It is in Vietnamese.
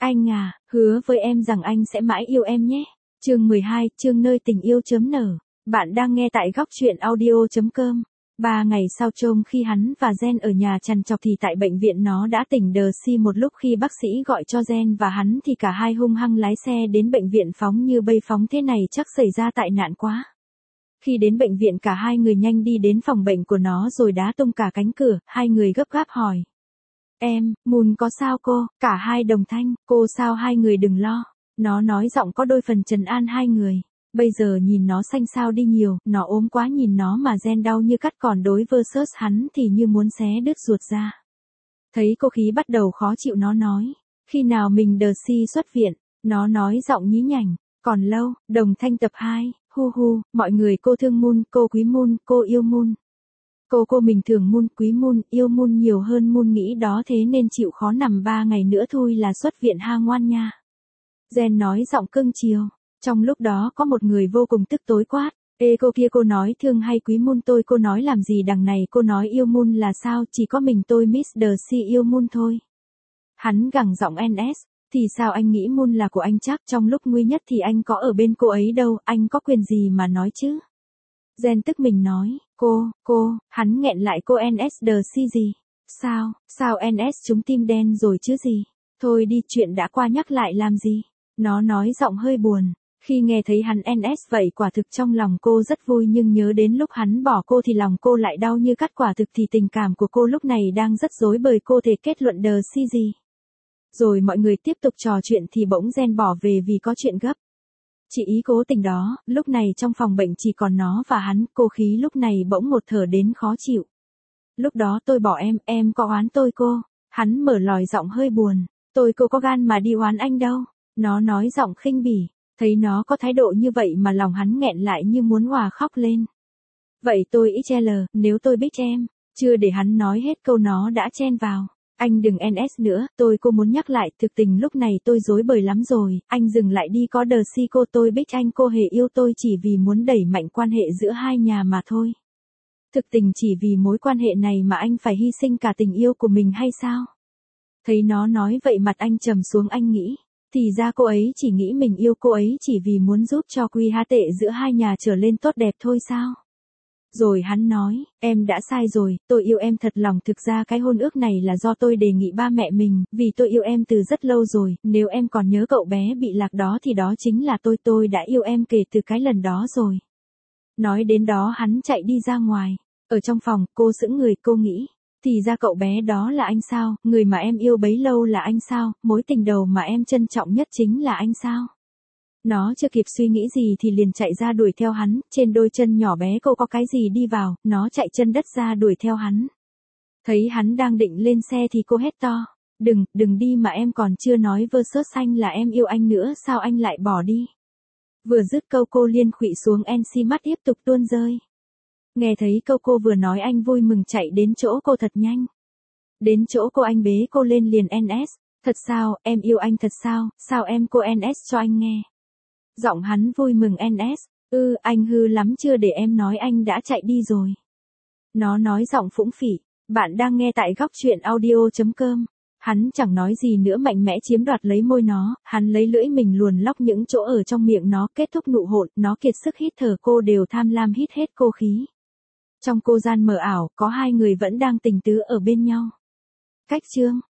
Anh à, hứa với em rằng anh sẽ mãi yêu em nhé. Chương 12, chương nơi tình yêu chớm nở. Bạn đang nghe tại góc truyện audio.com. 3 ngày sau trông khi hắn và Jen ở nhà trằn trọc thì tại bệnh viện nó đã tỉnh đờ si một lúc khi bác sĩ gọi cho Jen và hắn thì cả hai hung hăng lái xe đến bệnh viện phóng như bay phóng thế này chắc xảy ra tai nạn quá. Khi đến bệnh viện cả hai người nhanh đi đến phòng bệnh của nó rồi đá tung cả cánh cửa, hai người gấp gáp hỏi. Em, Moon có sao cô? Cả hai đồng thanh, cô sao hai người đừng lo. Nó nói giọng có đôi phần trấn an hai người. Bây giờ nhìn nó xanh xao đi nhiều, nó ốm quá nhìn nó mà Jen đau như cắt còn đối versus hắn thì như muốn xé đứt ruột ra. Thấy cô khí bắt đầu khó chịu nó nói. Khi nào mình đờ si xuất viện, nó nói giọng nhí nhảnh. Còn lâu, đồng thanh tập 2, hu hu, mọi người cô thương Moon, cô quý Moon, cô yêu Moon. Cô mình thường Moon, quý Moon, yêu Moon nhiều hơn Moon nghĩ đó thế nên chịu khó nằm 3 ngày nữa thôi là xuất viện ha ngoan nha. Jen nói giọng cưng chiều. Trong lúc đó có một người vô cùng tức tối quát. Ê cô kia cô nói thương hay quý Moon tôi cô nói làm gì đằng này cô nói yêu Moon là sao chỉ có mình tôi Mr. C yêu Moon thôi. Hắn gằn giọng NS. Thì sao anh nghĩ Moon là của anh chắc trong lúc nguy nhất thì anh có ở bên cô ấy đâu anh có quyền gì mà nói chứ. Jen tức mình nói, hắn nghẹn lại cô NSDC gì? Sao NS chúng tim đen rồi chứ gì? Thôi đi chuyện đã qua nhắc lại làm gì? Nó nói giọng hơi buồn. Khi nghe thấy hắn NS vậy quả thực trong lòng cô rất vui nhưng nhớ đến lúc hắn bỏ cô thì lòng cô lại đau như cắt quả thực thì tình cảm của cô lúc này đang rất rối bời cô thể kết luận đờ si gì. Rồi mọi người tiếp tục trò chuyện thì bỗng Jen bỏ về vì có chuyện gấp. Chị ý cố tình đó, lúc này trong phòng bệnh chỉ còn nó và hắn, cô khí lúc này bỗng một thở đến khó chịu. Lúc đó tôi bỏ em có oán tôi cô. Hắn mở lòi giọng hơi buồn. Cô có gan mà đi oán anh đâu. Nó nói giọng khinh bỉ. Thấy nó có thái độ như vậy mà lòng hắn nghẹn lại như muốn òa khóc lên. Vậy tôi XL, nếu tôi biết em. Chưa để hắn nói hết câu nó đã chen vào. Anh đừng NS nữa, cô muốn nhắc lại, thực tình lúc này tôi rối bời lắm rồi, anh dừng lại đi có đờ si tôi biết anh cô hề yêu tôi chỉ vì muốn đẩy mạnh quan hệ giữa hai nhà mà thôi. Thực tình chỉ vì mối quan hệ này mà anh phải hy sinh cả tình yêu của mình hay sao? Thấy nó nói vậy mặt anh trầm xuống anh nghĩ, thì ra cô ấy chỉ nghĩ mình yêu cô ấy chỉ vì muốn giúp cho quy há tệ giữa hai nhà trở lên tốt đẹp thôi sao? Rồi hắn nói, em đã sai rồi, tôi yêu em thật lòng thực ra cái hôn ước này là do tôi đề nghị ba mẹ mình, vì tôi yêu em từ rất lâu rồi, nếu em còn nhớ cậu bé bị lạc đó thì đó chính là tôi đã yêu em kể từ cái lần đó rồi. Nói đến đó hắn chạy đi ra ngoài, ở trong phòng cô sững người cô nghĩ, thì ra cậu bé đó là anh sao, người mà em yêu bấy lâu là anh sao, mối tình đầu mà em trân trọng nhất chính là anh sao. Nó chưa kịp suy nghĩ gì thì liền chạy ra đuổi theo hắn, trên đôi chân nhỏ bé cô có cái gì đi vào, nó chạy chân đất ra đuổi theo hắn. Thấy hắn đang định lên xe thì cô hét to, đừng đi mà em còn chưa nói versus anh là em yêu anh nữa sao anh lại bỏ đi. Vừa dứt câu cô liên khuỵu xuống NC mắt tiếp tục tuôn rơi. Nghe thấy câu cô vừa nói anh vui mừng chạy đến chỗ cô thật nhanh. Đến chỗ cô anh bế cô lên liền NS, thật sao, em yêu anh thật sao em cô NS cho anh nghe. Giọng hắn vui mừng NS, anh hư lắm chưa để em nói anh đã chạy đi rồi. Nó nói giọng phũng phỉ, bạn đang nghe tại góc truyện audio.com. Hắn chẳng nói gì nữa mạnh mẽ chiếm đoạt lấy môi nó, hắn lấy lưỡi mình luồn lóc những chỗ ở trong miệng nó kết thúc nụ hôn, nó kiệt sức hít thở cô đều tham lam hít hết cô khí. Trong cô gian mờ ảo, có hai người vẫn đang tình tứ ở bên nhau. Cách chương